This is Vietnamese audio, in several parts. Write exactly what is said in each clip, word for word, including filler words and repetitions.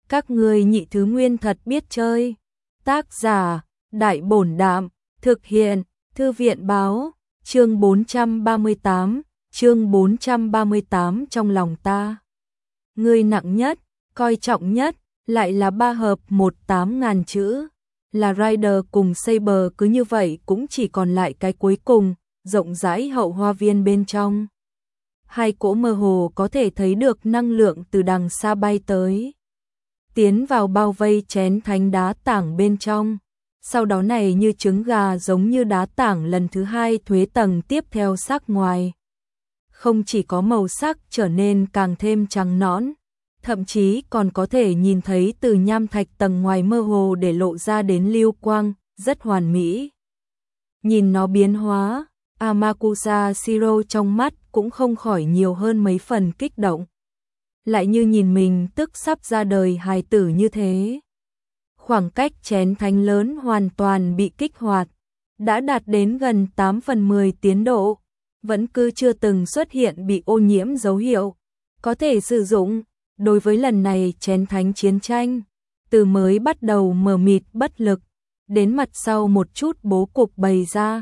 Các ngươi nhị thứ nguyên thật biết chơi. Tác giả, Đại Bổn Đạm, thực hiện, Thư viện Báo, chương bốn trăm ba mươi tám, chương bốn trăm ba mươi tám trong lòng ta. Ngươi nặng nhất, coi trọng nhất, lại là ba hợp một tám ngàn chữ. Là Rider cùng Saber cứ như vậy cũng chỉ còn lại cái cuối cùng, rộng rãi hậu hoa viên bên trong. Hai cỗ mơ hồ có thể thấy được năng lượng từ đằng xa bay tới. Tiến vào bao vây chén thánh đá tảng bên trong. Sau đó này như trứng gà giống như đá tảng lần thứ hai thuế tầng tiếp theo sắc ngoài. Không chỉ có màu sắc trở nên càng thêm trắng nõn, thậm chí còn có thể nhìn thấy từ nham thạch tầng ngoài mơ hồ để lộ ra đến lưu quang, rất hoàn mỹ. Nhìn nó biến hóa, Amakusa Shiro trong mắt cũng không khỏi nhiều hơn mấy phần kích động. Lại như nhìn mình tức sắp ra đời hài tử như thế. Khoảng cách chén thánh lớn hoàn toàn bị kích hoạt, đã đạt đến gần tám phần mười tiến độ, vẫn cứ chưa từng xuất hiện bị ô nhiễm dấu hiệu. Có thể sử dụng, đối với lần này chén thánh chiến tranh, từ mới bắt đầu mờ mịt bất lực, đến mặt sau một chút bố cục bày ra.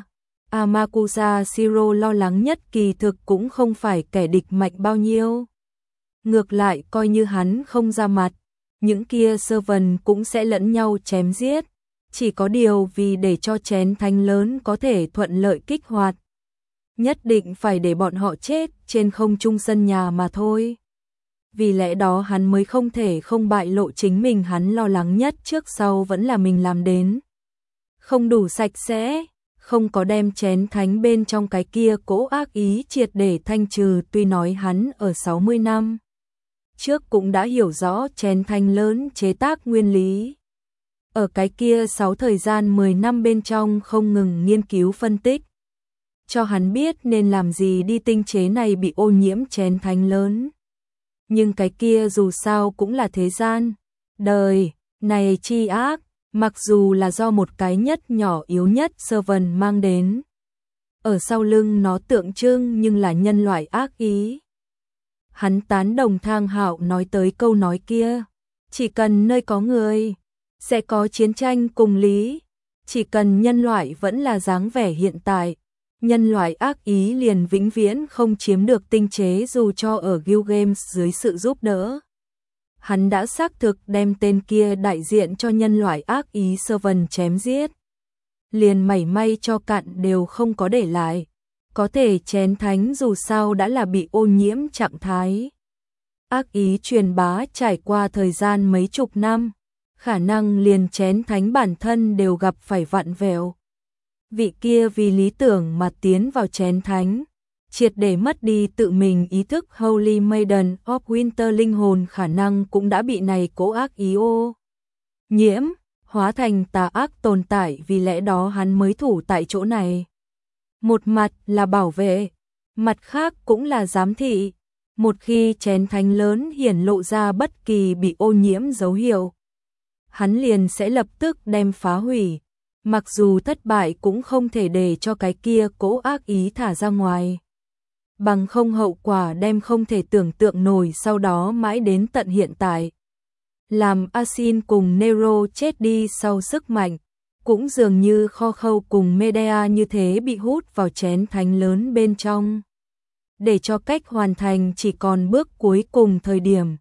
Amakusa Shiro lo lắng nhất kỳ thực cũng không phải kẻ địch mạnh bao nhiêu. Ngược lại coi như hắn không ra mặt, những kia servant cũng sẽ lẫn nhau chém giết. Chỉ có điều vì để cho chén thánh lớn có thể thuận lợi kích hoạt, nhất định phải để bọn họ chết trên không trung sân nhà mà thôi. Vì lẽ đó hắn mới không thể không bại lộ chính mình, hắn lo lắng nhất trước sau vẫn là mình làm đến không đủ sạch sẽ, không có đem chén thánh bên trong cái kia cỗ ác ý triệt để thanh trừ. Tuy nói hắn ở sáu mươi năm trước cũng đã hiểu rõ chén thánh lớn chế tác nguyên lý. Ở cái kia sáu thời gian mười năm bên trong không ngừng nghiên cứu phân tích, cho hắn biết nên làm gì đi tinh chế này bị ô nhiễm chén thánh lớn. Nhưng cái kia dù sao cũng là thế gian, đời này chi ác, mặc dù là do một cái nhất nhỏ yếu nhất servant mang đến. Ở sau lưng nó tượng trưng nhưng là nhân loại ác ý. Hắn tán đồng Thang Hạo nói tới câu nói kia, chỉ cần nơi có người, sẽ có chiến tranh cùng lý. Chỉ cần nhân loại vẫn là dáng vẻ hiện tại, nhân loại ác ý liền vĩnh viễn không chiếm được tinh chế dù cho ở Guild Games dưới sự giúp đỡ. Hắn đã xác thực đem tên kia đại diện cho nhân loại ác ý servant chém giết. Liền mảy may cho cặn đều không có để lại. Có thể chén thánh dù sao đã là bị ô nhiễm trạng thái. Ác ý truyền bá trải qua thời gian mấy chục năm, khả năng liền chén thánh bản thân đều gặp phải vặn vẹo. Vị kia vì lý tưởng mà tiến vào chén thánh, triệt để mất đi tự mình ý thức Holy Maiden of Winter linh hồn khả năng cũng đã bị này cố ác ý ô nhiễm, hóa thành tà ác tồn tại, vì lẽ đó hắn mới thủ tại chỗ này. Một mặt là bảo vệ, mặt khác cũng là giám thị. Một khi chén thánh lớn hiển lộ ra bất kỳ bị ô nhiễm dấu hiệu, hắn liền sẽ lập tức đem phá hủy. Mặc dù thất bại cũng không thể để cho cái kia cố ác ý thả ra ngoài. Bằng không hậu quả đem không thể tưởng tượng nổi, sau đó mãi đến tận hiện tại. Làm Asin cùng Nero chết đi sau sức mạnh, cũng dường như Kho Khâu cùng Medea như thế bị hút vào chén thánh lớn bên trong. Để cho cách hoàn thành chỉ còn bước cuối cùng thời điểm.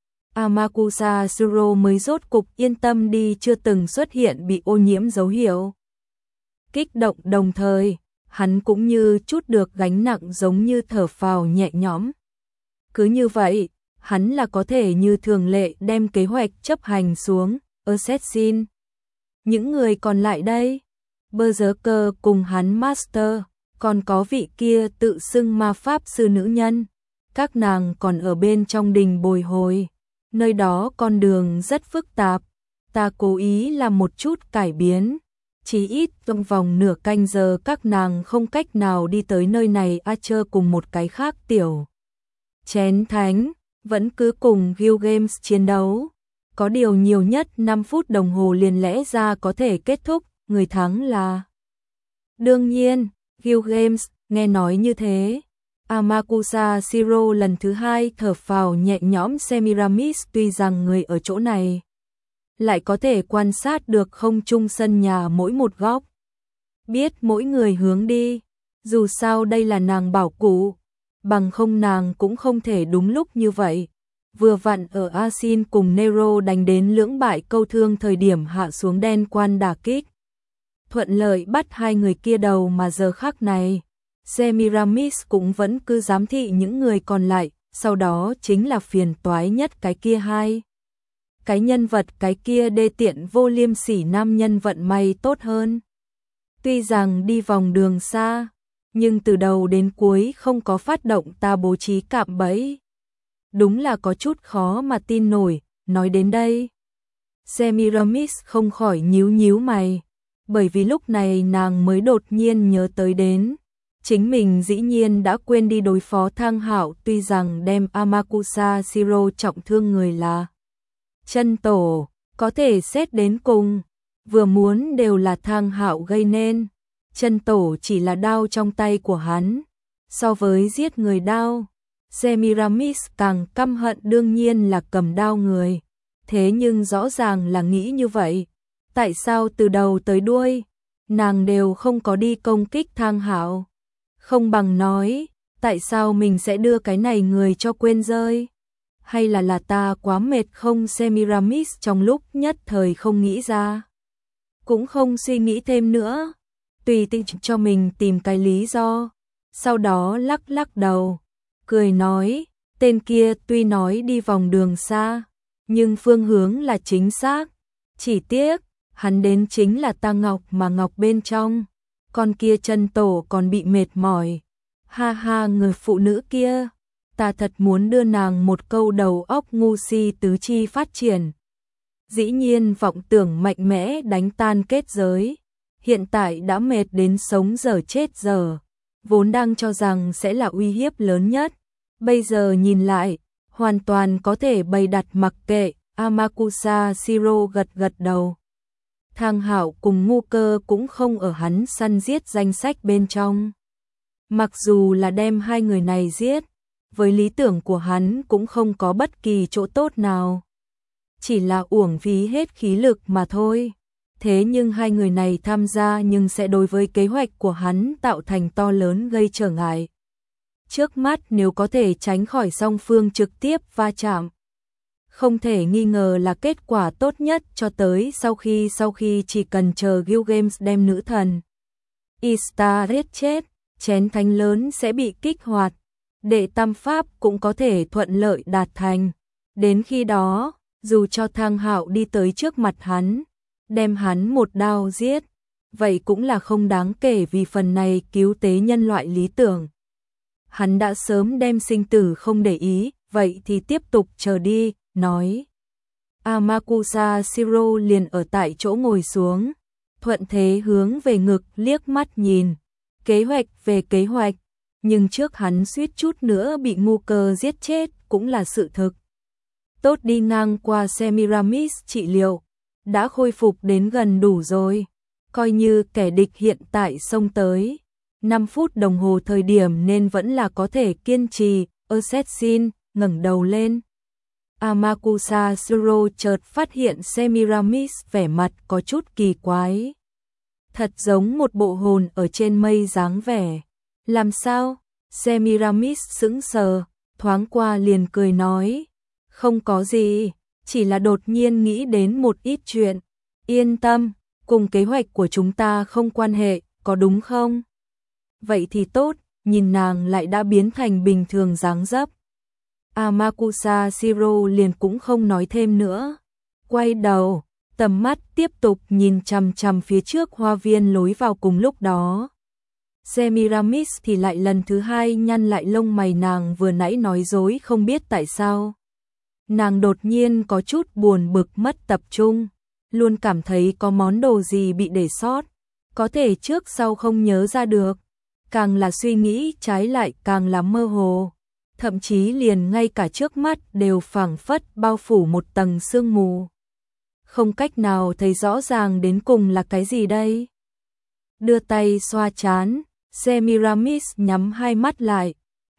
Amakusa Shiro mới rốt cục yên tâm đi, chưa từng xuất hiện bị ô nhiễm dấu hiệu. Kích động đồng thời, hắn cũng như chút được gánh nặng, giống như thở phào nhẹ nhõm. Cứ như vậy, hắn là có thể như thường lệ đem kế hoạch chấp hành xuống. Assassin. Những người còn lại đây, Berserker cùng hắn Master, còn có vị kia tự xưng ma pháp sư nữ nhân, các nàng còn ở bên trong đình bồi hồi. Nơi đó con đường rất phức tạp, ta cố ý làm một chút cải biến, chỉ ít trong vòng nửa canh giờ các nàng không cách nào đi tới nơi này. Archer cùng một cái khác tiểu chén thánh vẫn cứ cùng Guild Games chiến đấu, có điều nhiều nhất năm phút đồng hồ liền lẽ ra có thể kết thúc, người thắng là đương nhiên Guild Games. Nghe nói như thế, Amakusa Shiro lần thứ hai thở phào nhẹ nhõm. Semiramis tuy rằng người ở chỗ này lại có thể quan sát được không trung sân nhà mỗi một góc, biết mỗi người hướng đi, dù sao đây là nàng bảo cụ, bằng không nàng cũng không thể đúng lúc như vậy. Vừa vặn ở Asin cùng Nero đánh đến lưỡng bại câu thương thời điểm hạ xuống đen quan đả kích, thuận lợi bắt hai người kia đầu, mà giờ khắc này Semiramis cũng vẫn cứ giám thị những người còn lại, sau đó chính là phiền toái nhất cái kia hai. Cái nhân vật cái kia đê tiện vô liêm sỉ nam nhân vận may tốt hơn. Tuy rằng đi vòng đường xa, nhưng từ đầu đến cuối không có phát động ta bố trí cạm bẫy. Đúng là có chút khó mà tin nổi. Nói đến đây, Semiramis không khỏi nhíu nhíu mày, bởi vì lúc này nàng mới đột nhiên nhớ tới đến chính mình dĩ nhiên đã quên đi đối phó Thang Hạo. Tuy rằng đem Amakusa Shiro trọng thương người là chân tổ, có thể xét đến cùng, vừa muốn đều là Thang Hạo gây nên. Chân tổ chỉ là đao trong tay của hắn, so với giết người đao, Semiramis càng căm hận đương nhiên là cầm đao người. Thế nhưng rõ ràng là nghĩ như vậy, tại sao từ đầu tới đuôi nàng đều không có đi công kích Thang Hạo? Không bằng nói, tại sao mình sẽ đưa cái này người cho quên rơi? Hay là là ta quá mệt không? Semiramis trong lúc nhất thời không nghĩ ra, cũng không suy nghĩ thêm nữa, tùy tiện cho mình tìm cái lý do, sau đó lắc lắc đầu, cười nói, tên kia tuy nói đi vòng đường xa, nhưng phương hướng là chính xác, chỉ tiếc, hắn đến chính là Ta Ngọc mà Ngọc bên trong, con kia chân tổ còn bị mệt mỏi. Ha ha, người phụ nữ kia, ta thật muốn đưa nàng một câu đầu óc ngu si tứ chi phát triển. Dĩ nhiên vọng tưởng mạnh mẽ đánh tan kết giới, hiện tại đã mệt đến sống dở chết dở, vốn đang cho rằng sẽ là uy hiếp lớn nhất, bây giờ nhìn lại, hoàn toàn có thể bày đặt mặc kệ. Amakusa Shiro gật gật đầu. Thang Hạo cùng Ngu Cơ cũng không ở hắn săn giết danh sách bên trong. Mặc dù là đem hai người này giết, với lý tưởng của hắn cũng không có bất kỳ chỗ tốt nào. Chỉ là uổng phí hết khí lực mà thôi. Thế nhưng hai người này tham gia nhưng sẽ đối với kế hoạch của hắn tạo thành to lớn gây trở ngại. Trước mắt nếu có thể tránh khỏi song phương trực tiếp va chạm, không thể nghi ngờ là kết quả tốt nhất cho tới sau khi sau khi chỉ cần chờ Gilgamesh đem nữ thần Ishtar chết, chén thánh lớn sẽ bị kích hoạt, đệ tam pháp cũng có thể thuận lợi đạt thành. Đến khi đó, dù cho Thang Hạo đi tới trước mặt hắn, đem hắn một đao giết, vậy cũng là không đáng kể, vì phần này cứu tế nhân loại lý tưởng. Hắn đã sớm đem sinh tử không để ý, vậy thì tiếp tục chờ đi, nói. Amakusa Shiro liền ở tại chỗ ngồi xuống, thuận thế hướng về ngực liếc mắt nhìn, kế hoạch về kế hoạch, nhưng trước hắn suýt chút nữa bị Ngu Cơ giết chết cũng là sự thực. Tốt, đi ngang qua Semiramis trị liệu, đã khôi phục đến gần đủ rồi, coi như kẻ địch hiện tại xông tới, năm phút đồng hồ thời điểm nên vẫn là có thể kiên trì. Assassin ngẩng đầu lên. Amakusa Shiro chợt phát hiện Semiramis vẻ mặt có chút kỳ quái, thật giống một bộ hồn ở trên mây dáng vẻ. Làm sao? Semiramis sững sờ, thoáng qua liền cười nói, không có gì, chỉ là đột nhiên nghĩ đến một ít chuyện. Yên tâm, cùng kế hoạch của chúng ta không quan hệ, có đúng không? Vậy thì tốt. Nhìn nàng lại đã biến thành bình thường dáng dấp, Amakusa Shiro liền cũng không nói thêm nữa, quay đầu, tầm mắt tiếp tục nhìn chằm chằm phía trước hoa viên lối vào. Cùng lúc đó, Semiramis thì lại lần thứ hai nhăn lại lông mày, nàng vừa nãy nói dối không biết tại sao. Nàng đột nhiên có chút buồn bực mất tập trung, luôn cảm thấy có món đồ gì bị để sót, có thể trước sau không nhớ ra được. Càng là suy nghĩ trái lại càng là mơ hồ, thậm chí liền ngay cả trước mắt đều phảng phất bao phủ một tầng sương mù. Không cách nào thấy rõ ràng đến cùng là cái gì đây. Đưa tay xoa trán, Semiramis nhắm hai mắt lại,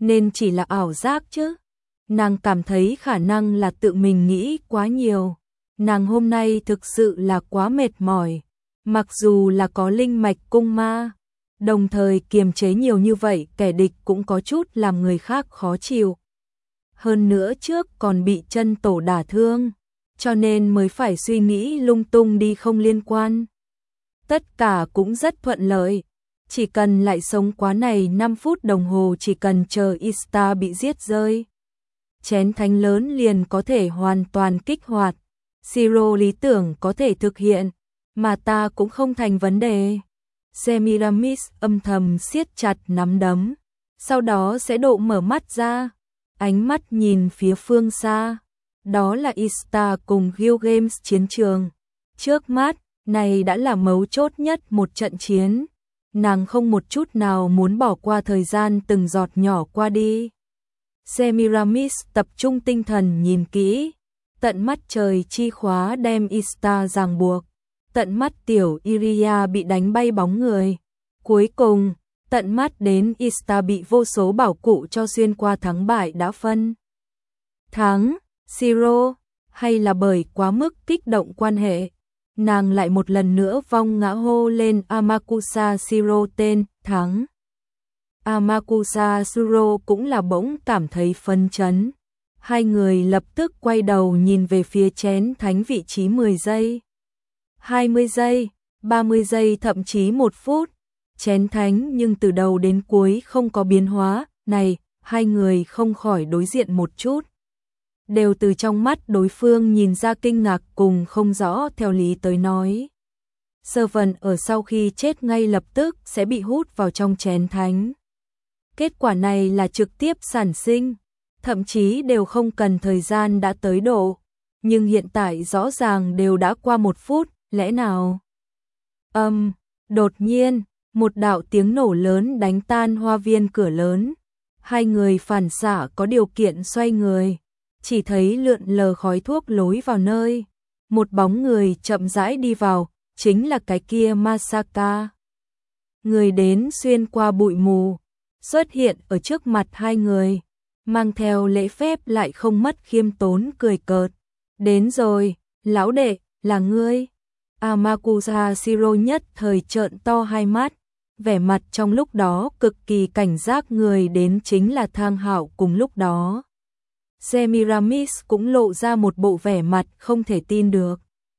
nên chỉ là ảo giác chứ. Nàng cảm thấy khả năng là tự mình nghĩ quá nhiều. Nàng hôm nay thực sự là quá mệt mỏi. Mặc dù là có linh mạch cung ma, đồng thời kiềm chế nhiều như vậy, kẻ địch cũng có chút làm người khác khó chịu. Hơn nữa trước còn bị chân tổ đả thương, cho nên mới phải suy nghĩ lung tung đi không liên quan. Tất cả cũng rất thuận lợi. Chỉ cần lại sống quá này năm phút đồng hồ, chỉ cần chờ Ista bị giết rơi, chén thánh lớn liền có thể hoàn toàn kích hoạt. Siro lý tưởng có thể thực hiện, mà ta cũng không thành vấn đề. Semiramis âm thầm siết chặt nắm đấm, sau đó sẽ độ mở mắt ra, ánh mắt nhìn phía phương xa. Đó là Ista cùng Gilgamesh chiến trường. Trước mắt, này đã là mấu chốt nhất một trận chiến. Nàng không một chút nào muốn bỏ qua thời gian từng giọt nhỏ qua đi. Semiramis tập trung tinh thần nhìn kỹ, tận mắt trời chi khóa đem Ista ràng buộc, tận mắt tiểu Iria bị đánh bay bóng người. Cuối cùng, tận mắt đến Ista bị vô số bảo cụ cho xuyên qua, thắng bại đã phân. Thắng, Siro, hay là bởi quá mức kích động quan hệ, nàng lại một lần nữa vong ngã hô lên Amakusa Siro tên thắng. Amakusa Siro cũng là bỗng cảm thấy phấn chấn. Hai người lập tức quay đầu nhìn về phía chén thánh vị trí mười giây, hai mươi giây, ba mươi giây, thậm chí một phút. Chén thánh nhưng từ đầu đến cuối không có biến hóa. Này, hai người không khỏi đối diện một chút. Đều từ trong mắt đối phương nhìn ra kinh ngạc cùng không rõ. Theo lý tới nói, Servant ở sau khi chết ngay lập tức sẽ bị hút vào trong chén thánh. Kết quả này là trực tiếp sản sinh, thậm chí đều không cần thời gian đã tới độ. Nhưng hiện tại rõ ràng đều đã qua một phút, lẽ nào? Âm, um, đột nhiên, một đạo tiếng nổ lớn đánh tan hoa viên cửa lớn. Hai người phản xạ có điều kiện xoay người, chỉ thấy lượn lờ khói thuốc lối vào nơi. Một bóng người chậm rãi đi vào, chính là cái kia Masaka. Người đến xuyên qua bụi mù, xuất hiện ở trước mặt hai người, mang theo lễ phép lại không mất khiêm tốn, cười cợt. Đến rồi, lão đệ, là ngươi. Amakusa Siro nhất thời trợn to hai mắt, vẻ mặt trong lúc đó cực kỳ cảnh giác. Người đến chính là Thang Hạo. Cùng lúc đó, Semiramis cũng lộ ra một bộ vẻ mặt không thể tin được,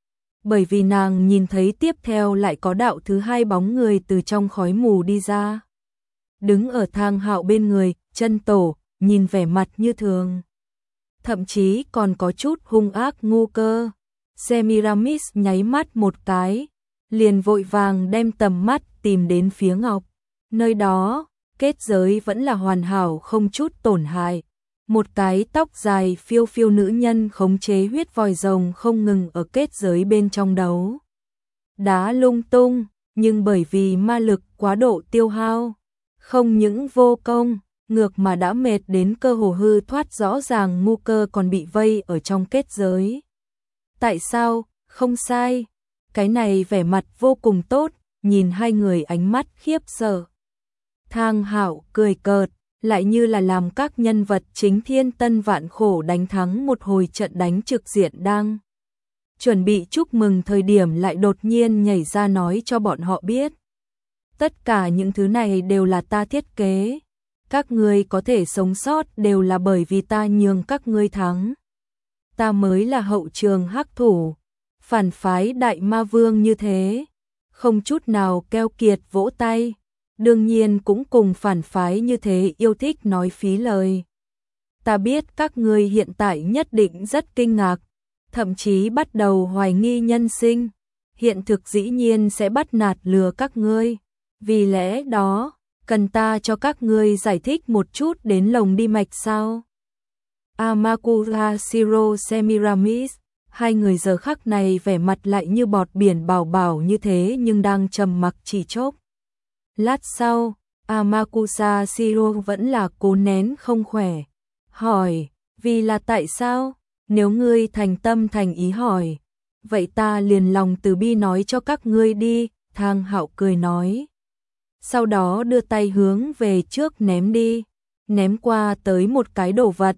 bởi vì nàng nhìn thấy tiếp theo lại có đạo thứ hai bóng người từ trong khói mù đi ra. Đứng ở Thang Hạo bên người, chân tổ, nhìn vẻ mặt như thường, thậm chí còn có chút hung ác ngu cơ. Semiramis nháy mắt một cái, liền vội vàng đem tầm mắt tìm đến phía ngọc. Nơi đó, kết giới vẫn là hoàn hảo không chút tổn hại. Một cái tóc dài phiêu phiêu nữ nhân khống chế huyết vòi rồng không ngừng ở kết giới bên trong đấu đá lung tung, nhưng bởi vì ma lực quá độ tiêu hao, không những vô công, ngược mà đã mệt đến cơ hồ hư thoát. Rõ ràng ngu cơ còn bị vây ở trong kết giới. Tại sao? Không sai. Cái này vẻ mặt vô cùng tốt, nhìn hai người ánh mắt khiếp sợ. Thang Hạo cười cợt, lại như là làm các nhân vật chính thiên tân vạn khổ đánh thắng một hồi trận đánh trực diện, đang chuẩn bị chúc mừng thời điểm lại đột nhiên nhảy ra nói cho bọn họ biết. Tất cả những thứ này đều là ta thiết kế. Các ngươi có thể sống sót đều là bởi vì ta nhường các ngươi thắng. Ta mới là hậu trường hắc thủ. Phản phái đại ma vương như thế, không chút nào keo kiệt vỗ tay. Đương nhiên cũng cùng phản phái như thế yêu thích nói phí lời. Ta biết các ngươi hiện tại nhất định rất kinh ngạc, thậm chí bắt đầu hoài nghi nhân sinh. Hiện thực dĩ nhiên sẽ bắt nạt lừa các ngươi. Vì lẽ đó, cần ta cho các ngươi giải thích một chút đến lồng đi mạch sao? Amakusa Siro Semiramis, hai người giờ khắc này vẻ mặt lại như bọt biển bảo bảo như thế nhưng đang trầm mặc chỉ chốc. Lát sau, Amakusa Siro vẫn là cố nén không khỏe. Hỏi, vì là tại sao? Nếu ngươi thành tâm thành ý hỏi, vậy ta liền lòng từ bi nói cho các ngươi đi. Thang Hạo cười nói. Sau đó đưa tay hướng về trước ném đi. ném qua tới một cái đồ vật.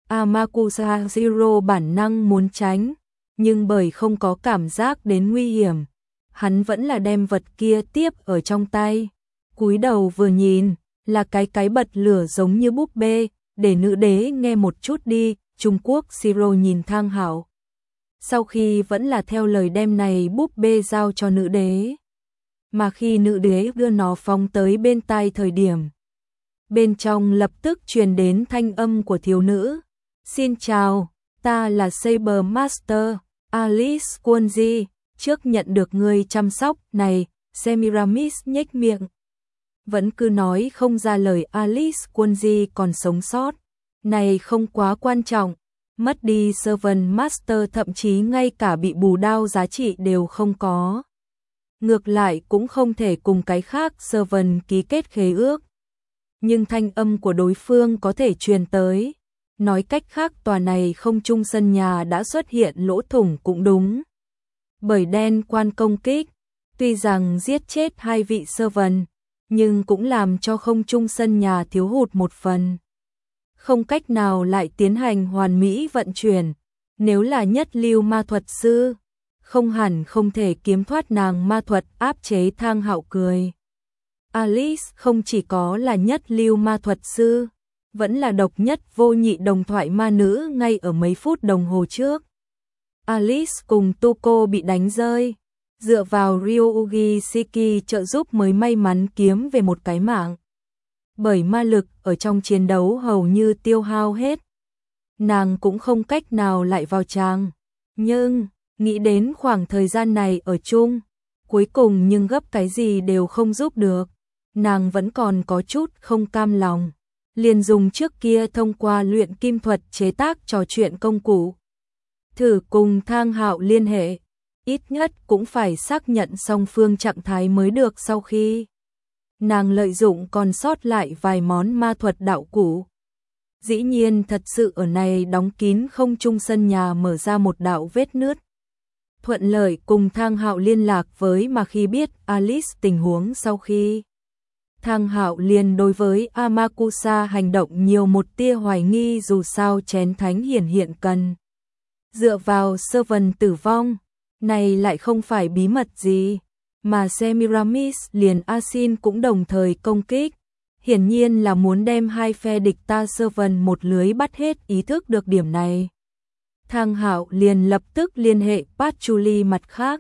Amakusa Zero bản năng muốn tránh, nhưng bởi không có cảm giác đến nguy hiểm, hắn vẫn là đem vật kia tiếp ở trong tay. Cúi đầu vừa nhìn, là cái cái bật lửa giống như búp bê, để nữ đế nghe một chút đi. Trung Quốc Siro nhìn Thang Hạo. Sau khi vẫn là theo lời đem này búp bê giao cho nữ đế. Mà khi nữ đế đưa nó phóng tới bên tai thời điểm, bên trong lập tức truyền đến thanh âm của thiếu nữ. Xin chào, ta là Saber Master, Alice Kunji, trước nhận được ngươi chăm sóc. Này, Semiramis nhếch miệng. Vẫn cứ nói không ra lời Alice Kunji còn sống sót. Này không quá quan trọng, mất đi Servant Master thậm chí ngay cả bị bù đao giá trị đều không có. Ngược lại cũng không thể cùng cái khác Servant ký kết khế ước. Nhưng thanh âm của đối phương có thể truyền tới. Nói cách khác tòa này không trung sân nhà đã xuất hiện lỗ thủng cũng đúng. Bởi đen quan công kích, tuy rằng giết chết hai vị Servant, nhưng cũng làm cho không trung sân nhà thiếu hụt một phần. Không cách nào lại tiến hành hoàn mỹ vận chuyển. Nếu là nhất lưu ma thuật sư, không hẳn không thể kiếm thoát nàng ma thuật áp chế. Thang Hạo cười. Alice không chỉ có là nhất lưu ma thuật sư, vẫn là độc nhất vô nhị đồng thoại ma nữ ngay ở mấy phút đồng hồ trước. Alice cùng Tuko bị đánh rơi, dựa vào Ryuugi Shiki trợ giúp mới may mắn kiếm về một cái mạng. Bởi ma lực ở trong chiến đấu hầu như tiêu hao hết, nàng cũng không cách nào lại vào tràng. Nhưng, nghĩ đến khoảng thời gian này ở chung, cuối cùng nhưng gấp cái gì đều không giúp được, nàng vẫn còn có chút không cam lòng. Liền dùng trước kia thông qua luyện kim thuật chế tác trò chuyện công cụ. Thử cùng Thang Hạo liên hệ, ít nhất cũng phải xác nhận song phương trạng thái mới được. Sau khi nàng lợi dụng còn sót lại vài món ma thuật đạo cụ, dĩ nhiên thật sự ở này đóng kín không trung sân nhà mở ra một đạo vết nứt. Thuận lợi cùng Thang Hạo liên lạc với mà khi biết Alice tình huống sau khi Thang Hạo liền đối với Amakusa hành động nhiều một tia hoài nghi, dù sao chén thánh hiển hiện cần dựa vào Servant tử vong, này lại không phải bí mật gì, mà Semiramis liền Asin cũng đồng thời công kích, hiển nhiên là muốn đem hai phe địch ta Servant một lưới bắt hết. Ý thức được điểm này, Thang Hạo liền lập tức liên hệ Patchouli. Mặt khác,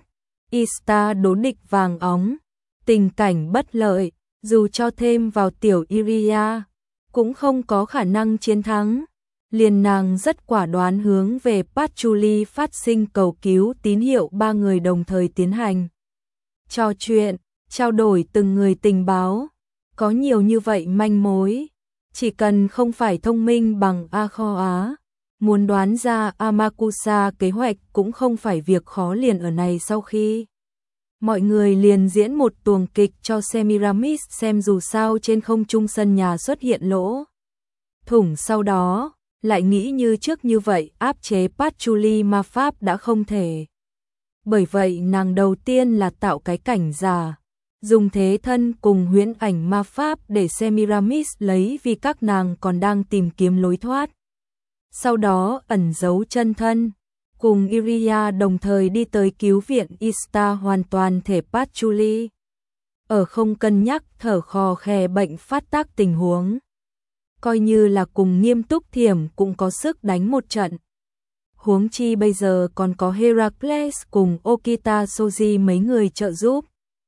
Ista đối địch vàng óng, tình cảnh bất lợi, dù cho thêm vào tiểu Iria, cũng không có khả năng chiến thắng. Liền nàng rất quả đoán hướng về Patchouli phát sinh cầu cứu tín hiệu. Ba người đồng thời tiến hành trò chuyện, trao đổi từng người tình báo. Có nhiều như vậy manh mối, chỉ cần không phải thông minh bằng A Kho Á, muốn đoán ra Amakusa kế hoạch cũng không phải việc khó. Liền ở này sau khi mọi người liền diễn một tuồng kịch cho Semiramis xem, dù sao trên không trung sân nhà xuất hiện lỗ thủng, sau đó lại nghĩ như trước như vậy áp chế Patchouli ma pháp đã không thể. Bởi vậy nàng đầu tiên là tạo cái cảnh giả, dùng thế thân cùng huyễn ảnh ma pháp để Semiramis lấy, vì các nàng còn đang tìm kiếm lối thoát. Sau đó ẩn giấu chân thân, cùng Iria đồng thời đi tới cứu viện Ista. Hoàn toàn thể Patchouli ở không cân nhắc thở khò khè bệnh phát tác tình huống, coi như là cùng Nghiêm Túc Thiểm cũng có sức đánh một trận. Huống chi bây giờ còn có Heracles cùng Okita Soji mấy người trợ giúp.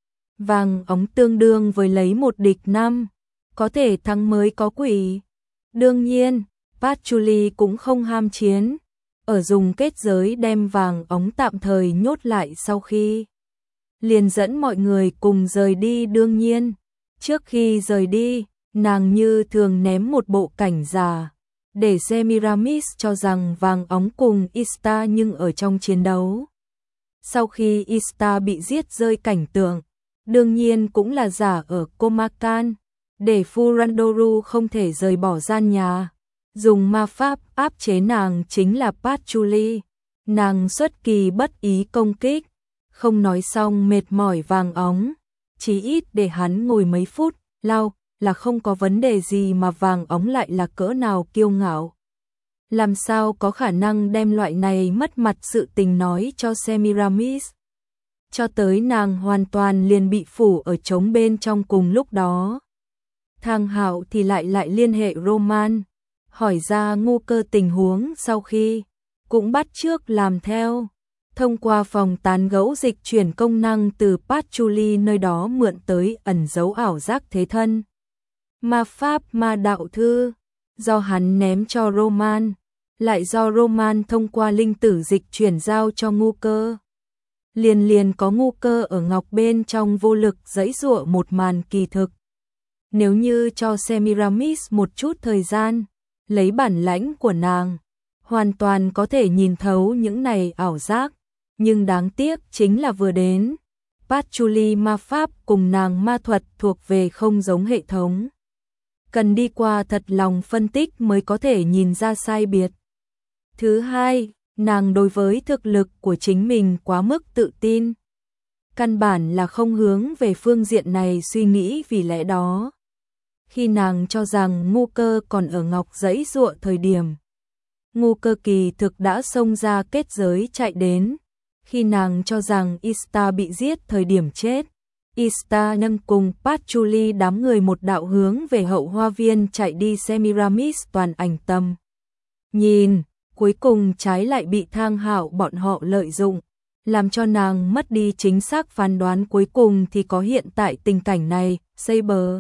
Vàng óng tương đương với lấy một địch năm, có thể thắng mới có quỷ. Đương nhiên, Patchouli cũng không ham chiến, ở dùng kết giới đem vàng óng tạm thời nhốt lại, sau khi liền dẫn mọi người cùng rời đi. Đương nhiên, trước khi rời đi, nàng như thường ném một bộ cảnh giả, để Semiramis cho rằng vàng óng cùng Ista nhưng ở trong chiến đấu. Sau khi Ista bị giết rơi cảnh tượng, đương nhiên cũng là giả ở Komakan, để Furandoru không thể rời bỏ gian nhà. Dùng ma pháp áp chế nàng chính là Patchouli, nàng xuất kỳ bất ý công kích, không nói xong mệt mỏi vàng óng, chí ít để hắn ngồi mấy phút, lau là không có vấn đề gì mà vàng óng lại là cỡ nào kiêu ngạo. Làm sao có khả năng đem loại này mất mặt sự tình nói cho Semiramis. Cho tới nàng hoàn toàn liền bị phủ ở trống bên trong cùng lúc đó. Thang Hạo thì lại lại liên hệ Roman, hỏi ra Ngô Cơ tình huống sau khi, cũng bắt chước làm theo. Thông qua phòng tán gẫu dịch chuyển công năng từ Patchouli nơi đó mượn tới ẩn dấu ảo giác thế thân. Ma pháp ma đạo thư, do hắn ném cho Roman, lại do Roman thông qua linh tử dịch chuyển giao cho Ngô Cơ. Liền liền có Ngô Cơ ở ngọc bên trong vô lực giãy giụa một màn kỳ thực. Nếu như cho Semiramis một chút thời gian, lấy bản lãnh của nàng, hoàn toàn có thể nhìn thấu những này ảo giác, nhưng đáng tiếc chính là vừa đến, Patchouli ma pháp cùng nàng ma thuật thuộc về không giống hệ thống. Cần đi qua thật lòng phân tích mới có thể nhìn ra sai biệt. Thứ hai, nàng đối với thực lực của chính mình quá mức tự tin. Căn bản là không hướng về phương diện này suy nghĩ, vì lẽ đó. Khi nàng cho rằng Ngô Cơ còn ở ngọc giãy giụa thời điểm, Ngô Cơ kỳ thực đã xông ra kết giới chạy đến. Khi nàng cho rằng Ista bị giết thời điểm chết, Ista nâng cùng Patchouli đám người một đạo hướng về hậu hoa viên chạy đi. Semiramis toàn ảnh tâm nhìn, cuối cùng trái lại bị Thang Hạo bọn họ lợi dụng, làm cho nàng mất đi chính xác phán đoán, cuối cùng thì có hiện tại tình cảnh này. Saber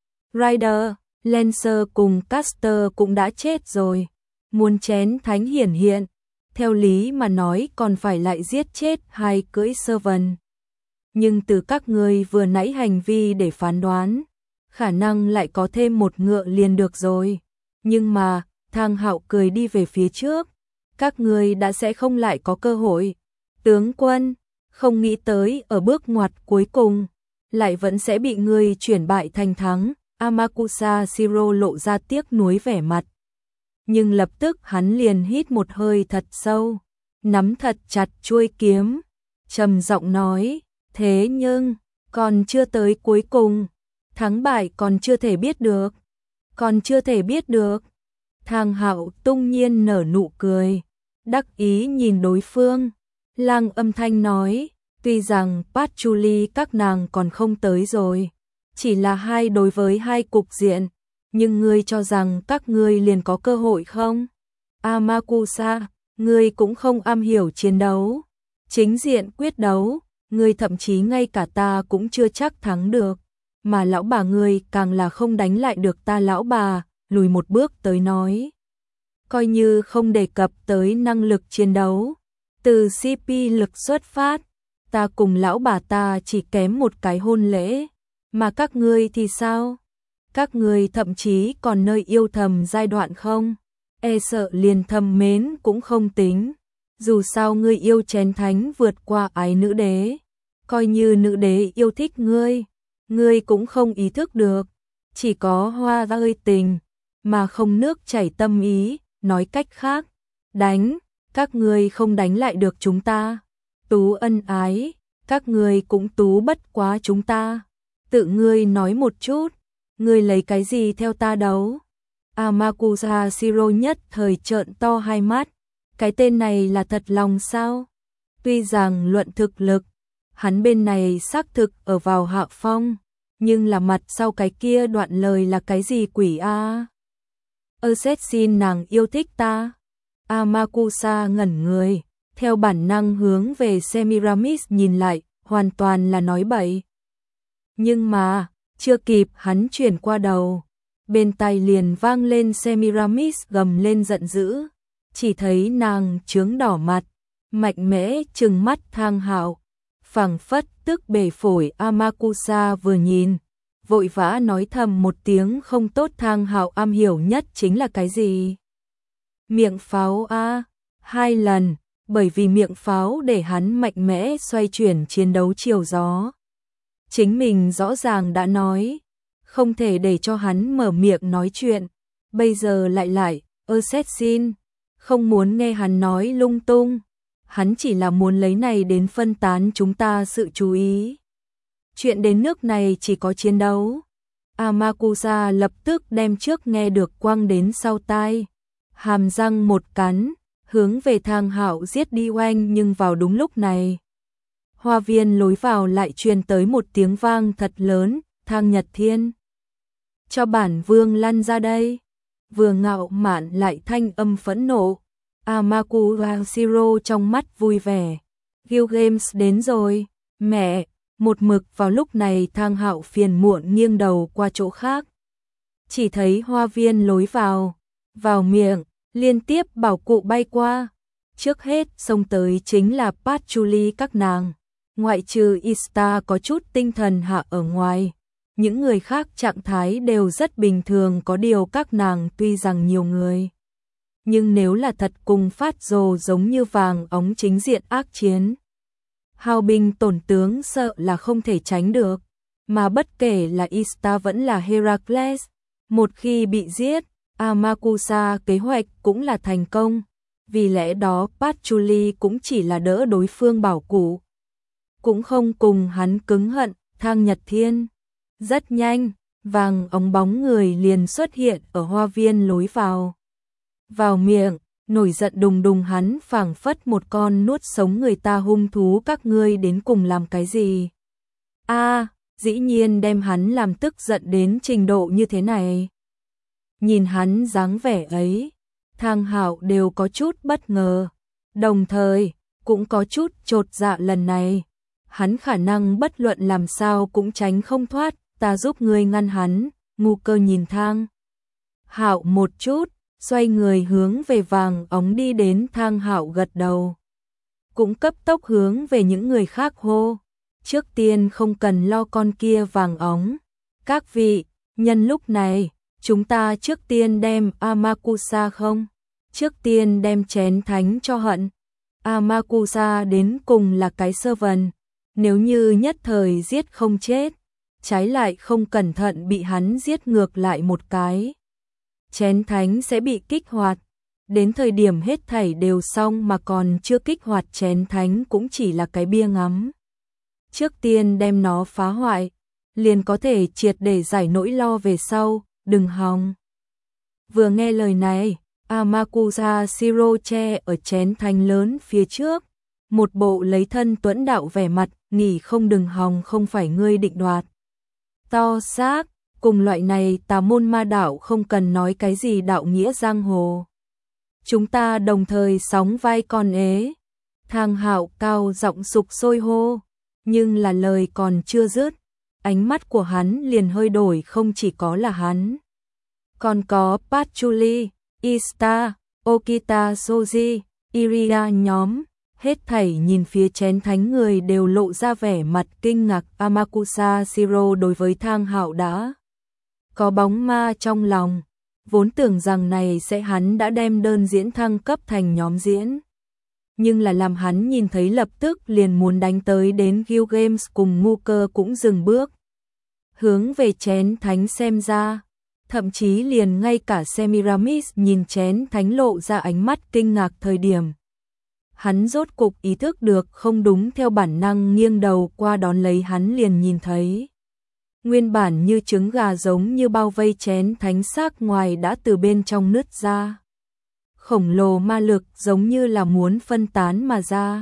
Rider, Lancer cùng Caster cũng đã chết rồi. Muốn chén thánh hiển hiện, theo lý mà nói còn phải lại giết chết hai cưỡi Servant. Nhưng từ các ngươi vừa nãy hành vi để phán đoán, khả năng lại có thêm một ngựa liền được rồi. Nhưng mà, Thang Hạo cười đi về phía trước, các ngươi đã sẽ không lại có cơ hội. Tướng quân, không nghĩ tới ở bước ngoặt cuối cùng, lại vẫn sẽ bị ngươi chuyển bại thành thắng. Amakusa Shiro lộ ra tiếc nuối vẻ mặt. Nhưng lập tức hắn liền hít một hơi thật sâu, nắm thật chặt chuôi kiếm, trầm giọng nói, thế nhưng, còn chưa tới cuối cùng, thắng bại còn chưa thể biết được, còn chưa thể biết được. Thang Hạo tung nhiên nở nụ cười, đắc ý nhìn đối phương, lang âm thanh nói, tuy rằng Patchouli các nàng còn không tới rồi, chỉ là hai đối với hai cục diện, nhưng ngươi cho rằng các ngươi liền có cơ hội không? Amakusa, ngươi cũng không am hiểu chiến đấu, chính diện quyết đấu, ngươi thậm chí ngay cả ta cũng chưa chắc thắng được, mà lão bà ngươi càng là không đánh lại được ta. Lão bà lùi một bước tới nói, coi như không đề cập tới năng lực chiến đấu, từ xê pê lực xuất phát, ta cùng lão bà ta chỉ kém một cái hôn lễ, mà các ngươi thì sao? Các ngươi thậm chí còn nơi yêu thầm giai đoạn không? E sợ liền thầm mến cũng không tính. Dù sao ngươi yêu chén thánh vượt qua ái nữ đế, coi như nữ đế yêu thích ngươi, ngươi cũng không ý thức được, chỉ có hoa rơi tình, mà không nước chảy tâm ý. Nói cách khác, đánh, các ngươi không đánh lại được chúng ta. Tú ân ái, các ngươi cũng tú bất quá chúng ta. Tự ngươi nói một chút, ngươi lấy cái gì theo ta đấu? Amakusa Shiro nhất thời trợn to hai mắt, cái tên này là thật lòng sao? Tuy rằng luận thực lực, hắn bên này xác thực ở vào hạ phong, nhưng là mặt sau cái kia đoạn lời là cái gì quỷ a? Assassin nàng yêu thích ta. Amakusa ngẩn người, theo bản năng hướng về Semiramis nhìn lại, hoàn toàn là nói bậy. Nhưng mà, chưa kịp hắn chuyển qua đầu, bên tai liền vang lên Semiramis gầm lên giận dữ, chỉ thấy nàng trướng đỏ mặt, mạnh mẽ trừng mắt Thang Hạo, phảng phất tức bể phổi. Amakusa vừa nhìn, vội vã nói thầm một tiếng không tốt. Thang Hạo am hiểu nhất chính là cái gì? Miệng pháo a, hai lần, bởi vì miệng pháo để hắn mạnh mẽ xoay chuyển chiến đấu chiều gió. Chính mình rõ ràng đã nói, không thể để cho hắn mở miệng nói chuyện, bây giờ lại lại, Assassin, không muốn nghe hắn nói lung tung, hắn chỉ là muốn lấy này đến phân tán chúng ta sự chú ý. Chuyện đến nước này chỉ có chiến đấu. Amakusa lập tức đem trước nghe được quăng đến sau tai, hàm răng một cắn, hướng về Thang Hạo giết đi oanh, nhưng vào đúng lúc này, hoa viên lối vào lại truyền tới một tiếng vang thật lớn, Thang Nhật Thiên, cho bản vương lăn ra đây. Vừa ngạo mạn lại thanh âm phẫn nộ. Amakusa Shiro trong mắt vui vẻ. Guild Games đến rồi, mẹ. Một mực vào lúc này Thang Hạo phiền muộn nghiêng đầu qua chỗ khác. Chỉ thấy hoa viên lối vào, vào miệng, liên tiếp bảo cụ bay qua. Trước hết xông tới chính là Patchouli các nàng. Ngoại trừ Ista có chút tinh thần hạ ở ngoài. Những người khác trạng thái đều rất bình thường, có điều các nàng tuy rằng nhiều người. Nhưng nếu là thật cùng phát rồ giống như vàng ống chính diện ác chiến. Hao binh tổn tướng sợ là không thể tránh được. Mà bất kể là Ista vẫn là Heracles, một khi bị giết, Amakusa kế hoạch cũng là thành công. Vì lẽ đó Patchouli cũng chỉ là đỡ đối phương bảo cụ. Cũng không cùng hắn cứng hận. Thang Nhật Thiên. Rất nhanh, vàng ống bóng người liền xuất hiện ở hoa viên lối vào. Vào miệng, nổi giận đùng đùng hắn phảng phất một con nuốt sống người ta hung thú, các ngươi đến cùng làm cái gì? A, dĩ nhiên đem hắn làm tức giận đến trình độ như thế này. Nhìn hắn dáng vẻ ấy, Thang Hạo đều có chút bất ngờ, đồng thời cũng có chút chột dạ. Lần này, hắn khả năng bất luận làm sao cũng tránh không thoát. Ta giúp ngươi ngăn hắn. Ngu Cơ nhìn Thang Hạo một chút, xoay người hướng về vàng ống đi đến. Thang Hạo gật đầu, cũng cấp tốc hướng về những người khác hô. Trước tiên không cần lo con kia vàng ống. Các vị, nhân lúc này, chúng ta trước tiên đem Amakusa không? Trước tiên đem chén thánh cho hận. Amakusa đến cùng là cái sơ vần. Nếu như nhất thời giết không chết, trái lại không cẩn thận bị hắn giết ngược lại một cái, chén thánh sẽ bị kích hoạt. Đến thời điểm hết thảy đều xong mà còn chưa kích hoạt chén thánh cũng chỉ là cái bia ngắm. Trước tiên đem nó phá hoại, liền có thể triệt để giải nỗi lo về sau, đừng hòng. Vừa nghe lời này, Amakusa Shiro che ở chén thánh lớn phía trước, một bộ lấy thân tuẫn đạo vẻ mặt, nghỉ không đừng hòng, không phải ngươi định đoạt. To xác, cùng loại này tà môn ma đạo không cần nói cái gì đạo nghĩa giang hồ. Chúng ta đồng thời sóng vai con ế. Thang Hạo cao giọng sục sôi hô, nhưng là lời còn chưa dứt, ánh mắt của hắn liền hơi đổi. Không chỉ có là hắn, còn có Patchouli, Ista, Okita Soji, Iria nhóm. Hết thảy nhìn phía chén thánh người đều lộ ra vẻ mặt kinh ngạc. Amakusa Shiro đối với Thang Hạo đã có bóng ma trong lòng, vốn tưởng rằng này sẽ hắn đã đem đơn diễn thăng cấp thành nhóm diễn. Nhưng là làm hắn nhìn thấy lập tức liền muốn đánh tới đến Guild Games cùng Ngu Cơ cũng dừng bước. Hướng về chén thánh xem ra, thậm chí liền ngay cả Semiramis nhìn chén thánh lộ ra ánh mắt kinh ngạc thời điểm. Hắn rốt cục ý thức được không đúng, theo bản năng nghiêng đầu qua đón lấy, hắn liền nhìn thấy. Nguyên bản như trứng gà giống như bao vây chén thánh xác ngoài đã từ bên trong nứt ra. Khổng lồ ma lực giống như là muốn phân tán mà ra.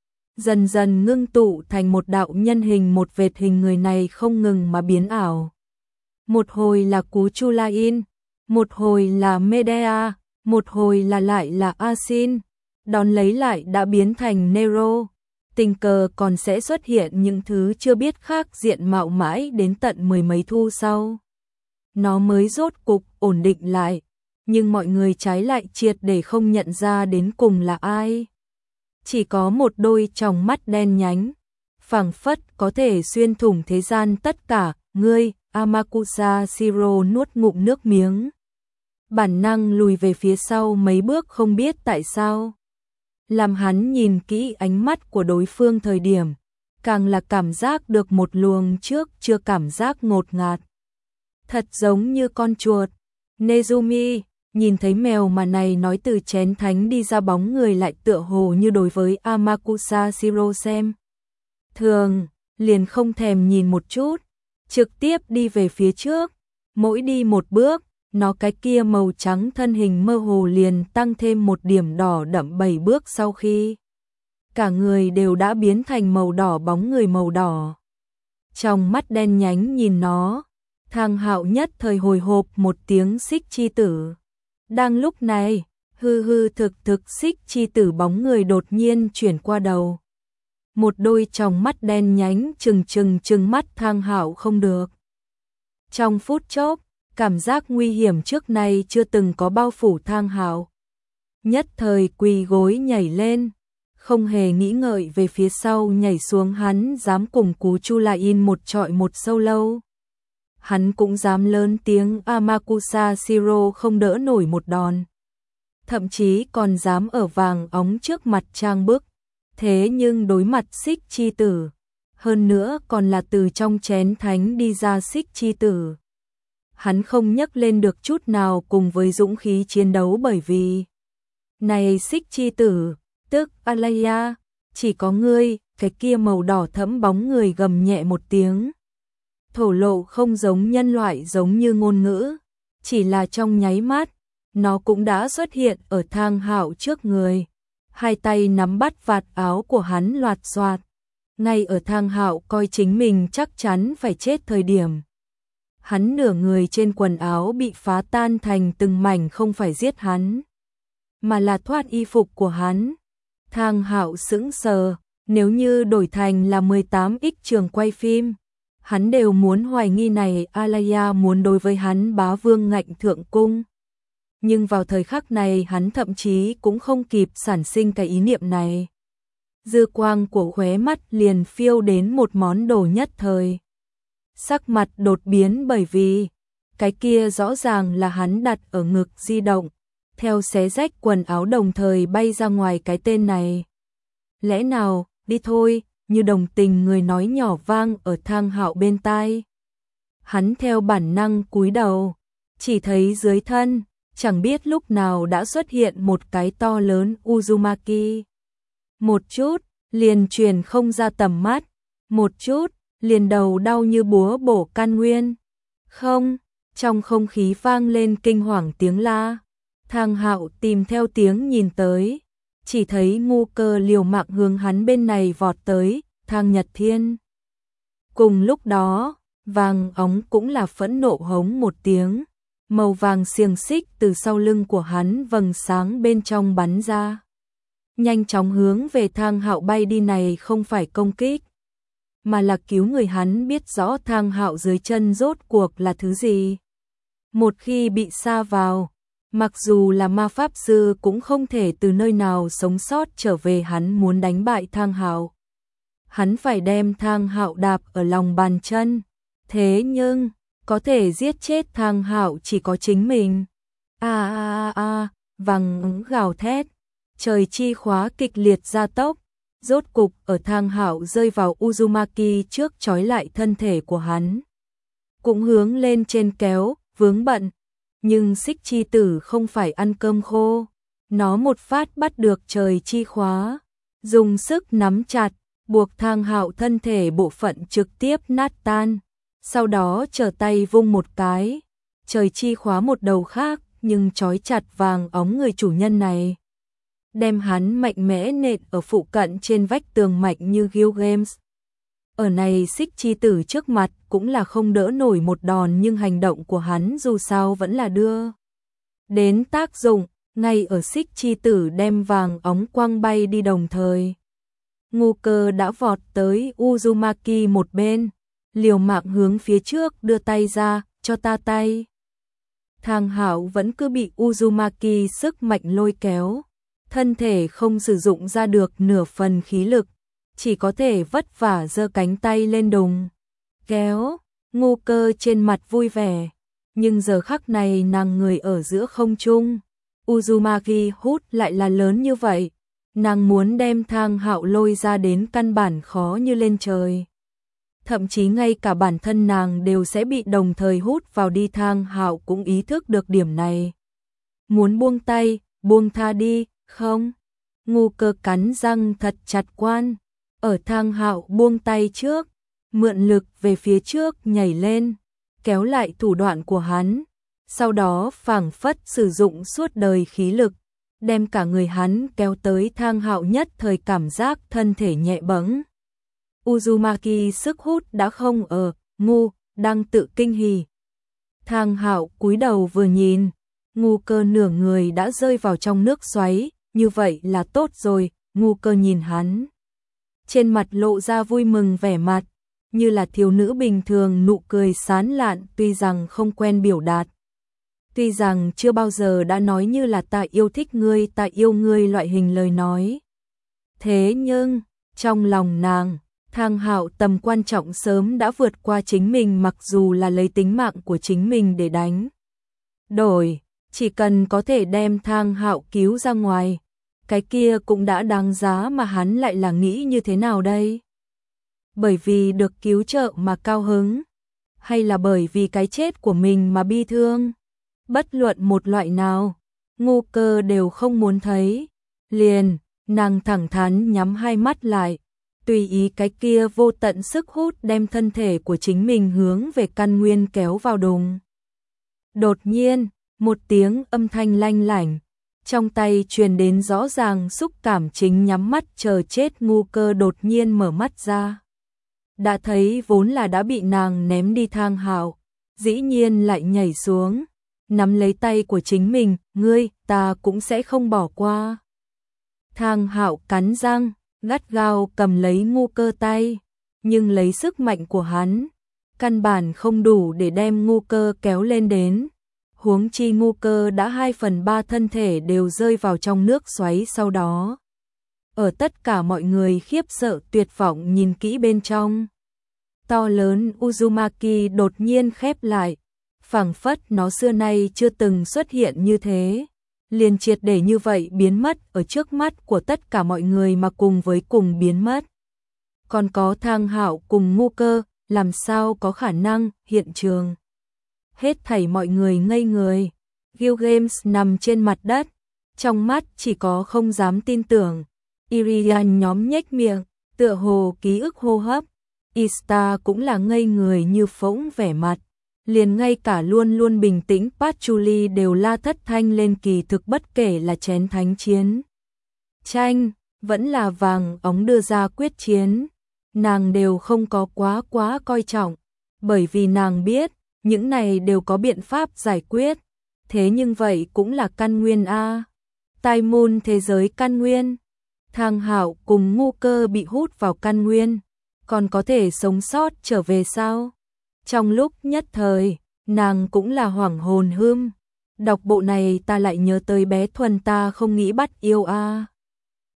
Dần dần ngưng tụ thành một đạo nhân hình, một vệt hình người này không ngừng mà biến ảo. Một hồi là Cú Chulain, một hồi là Medea, một hồi là lại là Asin. Đón lấy lại đã biến thành Nero, tình cờ còn sẽ xuất hiện những thứ chưa biết khác diện mạo mãi đến tận mười mấy thu sau. Nó mới rốt cục ổn định lại, nhưng mọi người trái lại triệt để không nhận ra đến cùng là ai. Chỉ có một đôi tròng mắt đen nhánh, phảng phất có thể xuyên thủng thế gian tất cả. Ngươi, Amakusa Shiro nuốt ngụm nước miếng, bản năng lùi về phía sau mấy bước, không biết tại sao. Làm hắn nhìn kỹ ánh mắt của đối phương thời điểm, càng là cảm giác được một luồng trước chưa cảm giác ngột ngạt. Thật giống như con chuột. Nezumi, nhìn thấy mèo mà này nói từ chén thánh đi ra bóng người lại tựa hồ như đối với Amakusa Shiro xem thường, liền không thèm nhìn một chút, trực tiếp đi về phía trước, Mỗi đi một bước, nó cái kia màu trắng thân hình mơ hồ liền tăng thêm một điểm đỏ đậm. Bảy bước sau khi cả người đều đã biến thành màu đỏ, bóng người màu đỏ. Trong mắt đen nhánh nhìn nó, Thang Hạo nhất thời hồi hộp một tiếng Xích Chi Tử. Đang lúc này, hư hư thực thực Xích Chi Tử bóng người đột nhiên chuyển qua đầu. Một đôi tròng mắt đen nhánh trừng trừng trừng mắt Thang Hạo không được. Trong phút chốc, cảm giác nguy hiểm trước nay chưa từng có bao phủ Thang Hạo. Nhất thời quỳ gối nhảy lên, không hề nghĩ ngợi về phía sau nhảy xuống. Hắn dám cùng Cú Chu La In một trọi một sâu lâu. Hắn cũng dám lớn tiếng Amakusa Shiro không đỡ nổi một đòn. Thậm chí còn dám ở vàng óng trước mặt trang bức. Thế nhưng đối mặt Xích Chi Tử, hơn nữa còn là từ trong chén thánh đi ra Xích Chi Tử, hắn không nhấc lên được chút nào cùng với dũng khí chiến đấu, bởi vì này Xích Chi Tử, tức Alaya, chỉ có ngươi. Cái kia màu đỏ thẫm bóng người gầm nhẹ một tiếng, thổ lộ không giống nhân loại giống như ngôn ngữ, chỉ là trong nháy mắt, nó cũng đã xuất hiện ở Thang Hạo trước người. Hai tay nắm bắt vạt áo của hắn loạt xoạt, ngay ở Thang Hạo coi chính mình chắc chắn phải chết thời điểm. Hắn nửa người trên quần áo bị phá tan thành từng mảnh, không phải giết hắn, mà là thoát y phục của hắn. Thang Hạo sững sờ, nếu như đổi thành là mười tám x trường quay phim, hắn đều muốn hoài nghi này Alaya muốn đối với hắn bá vương ngạnh thượng cung. Nhưng vào thời khắc này hắn thậm chí cũng không kịp sản sinh cái ý niệm này. Dư quang của khóe mắt liền phiêu đến một món đồ, nhất thời sắc mặt đột biến, bởi vì cái kia rõ ràng là hắn đặt ở ngực di động, theo xé rách quần áo đồng thời bay ra ngoài. Cái tên này, lẽ nào, đi thôi, như đồng tình người nói nhỏ vang ở Thang Hạo bên tai. Hắn theo bản năng cúi đầu, chỉ thấy dưới thân, chẳng biết lúc nào đã xuất hiện một cái to lớn Uzumaki. Một chút, liền truyền không ra tầm mắt, một chút, liền đầu đau như búa bổ căn nguyên. Không, trong không khí vang lên kinh hoàng tiếng la. Thang Hạo tìm theo tiếng nhìn tới, chỉ thấy Ngu Cơ liều mạng hướng hắn bên này vọt tới. Thang Nhật Thiên. Cùng lúc đó, vàng óng cũng là phẫn nộ hống một tiếng, màu vàng xiềng xích từ sau lưng của hắn vầng sáng bên trong bắn ra, nhanh chóng hướng về Thang Hạo bay đi. Này không phải công kích, mà là cứu người. Hắn biết rõ Thang Hạo dưới chân rốt cuộc là thứ gì. Một khi bị sa vào, mặc dù là ma pháp sư cũng không thể từ nơi nào sống sót trở về. Hắn muốn đánh bại Thang Hạo, hắn phải đem Thang Hạo đạp ở lòng bàn chân. Thế nhưng, có thể giết chết Thang Hạo chỉ có chính mình. A a a a, vàng ứng gào thét, trời chi khóa kịch liệt gia tốc, rốt cục ở Thang Hạo rơi vào Uzumaki trước trói lại thân thể của hắn, cũng hướng lên trên kéo, vướng bận. Nhưng Xích Chi Tử không phải ăn cơm khô, nó một phát bắt được trời chi khóa, dùng sức nắm chặt, buộc Thang Hạo thân thể bộ phận trực tiếp nát tan. Sau đó trở tay vung một cái, trời chi khóa một đầu khác, nhưng trói chặt vàng óng người chủ nhân này, đem hắn mạnh mẽ nện ở phụ cận trên vách tường mạnh như Gilgamesh. Ở này Xích Chi Tử trước mặt cũng là không đỡ nổi một đòn, nhưng hành động của hắn dù sao vẫn là đưa đến tác dụng. Ngay ở Xích Chi Tử đem vàng óng quăng bay đi đồng thời, Ngu Cơ đã vọt tới Uzumaki một bên, liều mạng hướng phía trước đưa tay ra, cho ta tay. Thang Hạo vẫn cứ bị Uzumaki sức mạnh lôi kéo, thân thể không sử dụng ra được nửa phần khí lực, chỉ có thể vất vả giơ cánh tay lên đùng kéo. Ngu Cơ trên mặt vui vẻ, nhưng giờ khắc này nàng người ở giữa không trung, Uzumaki hút lại là lớn như vậy, nàng muốn đem Thang Hạo lôi ra đến căn bản khó như lên trời. Thậm chí ngay cả bản thân nàng đều sẽ bị đồng thời hút vào đi. Thang Hạo cũng ý thức được điểm này, muốn buông tay, buông tha đi, không. Ngu Cơ cắn răng thật chặt quan, ở Thang Hạo buông tay trước, mượn lực về phía trước nhảy lên, kéo lại thủ đoạn của hắn, sau đó phảng phất sử dụng suốt đời khí lực, đem cả người hắn kéo tới Thang Hạo, nhất thời cảm giác thân thể nhẹ bẫng. Uzumaki sức hút đã không ở, ngu, đang tự kinh hỉ. Thang Hạo cúi đầu vừa nhìn, Ngu Cơ nửa người đã rơi vào trong nước xoáy, như vậy là tốt rồi. Ngu Cơ nhìn hắn, trên mặt lộ ra vui mừng vẻ mặt, như là thiếu nữ bình thường, nụ cười sán lạn, tuy rằng không quen biểu đạt. Tuy rằng chưa bao giờ đã nói như là ta yêu thích ngươi, ta yêu ngươi loại hình lời nói. Thế nhưng, trong lòng nàng, Thang Hạo tầm quan trọng sớm đã vượt qua chính mình, mặc dù là lấy tính mạng của chính mình để đánh đổi, chỉ cần có thể đem Thang Hạo cứu ra ngoài, cái kia cũng đã đáng giá. Mà hắn lại là nghĩ như thế nào đây? Bởi vì được cứu trợ mà cao hứng, hay là bởi vì cái chết của mình mà bi thương? Bất luận một loại nào, Ngu Cơ đều không muốn thấy. Liền, nàng thẳng thắn nhắm hai mắt lại, tùy ý cái kia vô tận sức hút đem thân thể của chính mình hướng về căn nguyên kéo vào đùng. Đột nhiên, một tiếng âm thanh lanh lảnh, trong tay truyền đến rõ ràng xúc cảm, chính nhắm mắt chờ chết Ngu Cơ đột nhiên mở mắt ra. Đã thấy vốn là đã bị nàng ném đi Thang Hạo, dĩ nhiên lại nhảy xuống, nắm lấy tay của chính mình, ngươi, ta cũng sẽ không bỏ qua. Thang Hạo cắn răng, gắt gao cầm lấy Ngu Cơ tay, nhưng lấy sức mạnh của hắn, căn bản không đủ để đem Ngu Cơ kéo lên đến. Huống chi Ngu Cơ đã hai phần ba thân thể đều rơi vào trong nước xoáy sau đó. Ở tất cả mọi người khiếp sợ tuyệt vọng nhìn kỹ bên trong, to lớn Uzumaki đột nhiên khép lại, phảng phất nó xưa nay chưa từng xuất hiện như thế, liền triệt để như vậy biến mất ở trước mắt của tất cả mọi người, mà cùng với cùng biến mất còn có Thang Hạo cùng Ngu Cơ. Làm sao có khả năng? Hiện trường hết thảy mọi người ngây người. Gilgamesh nằm trên mặt đất, trong mắt chỉ có không dám tin tưởng. Irian nhóm nhếch miệng, tựa hồ ký ức hô hấp. Ista cũng là ngây người như phỗng vẻ mặt, liền ngay cả luôn luôn bình tĩnh Patchouli đều la thất thanh lên. Kỳ thực bất kể là chén thánh chiến tranh, vẫn là vàng ống đưa ra quyết chiến, nàng đều không có quá quá coi trọng, bởi vì nàng biết, những này đều có biện pháp giải quyết. Thế nhưng vậy cũng là căn nguyên a. Tai môn thế giới căn nguyên. Thang Hạo cùng Ngu Cơ bị hút vào căn nguyên, còn có thể sống sót trở về sao? Trong lúc nhất thời, nàng cũng là hoảng hồn hươm. Đọc bộ này ta lại nhớ tới bé Thuần, ta không nghĩ bắt yêu a.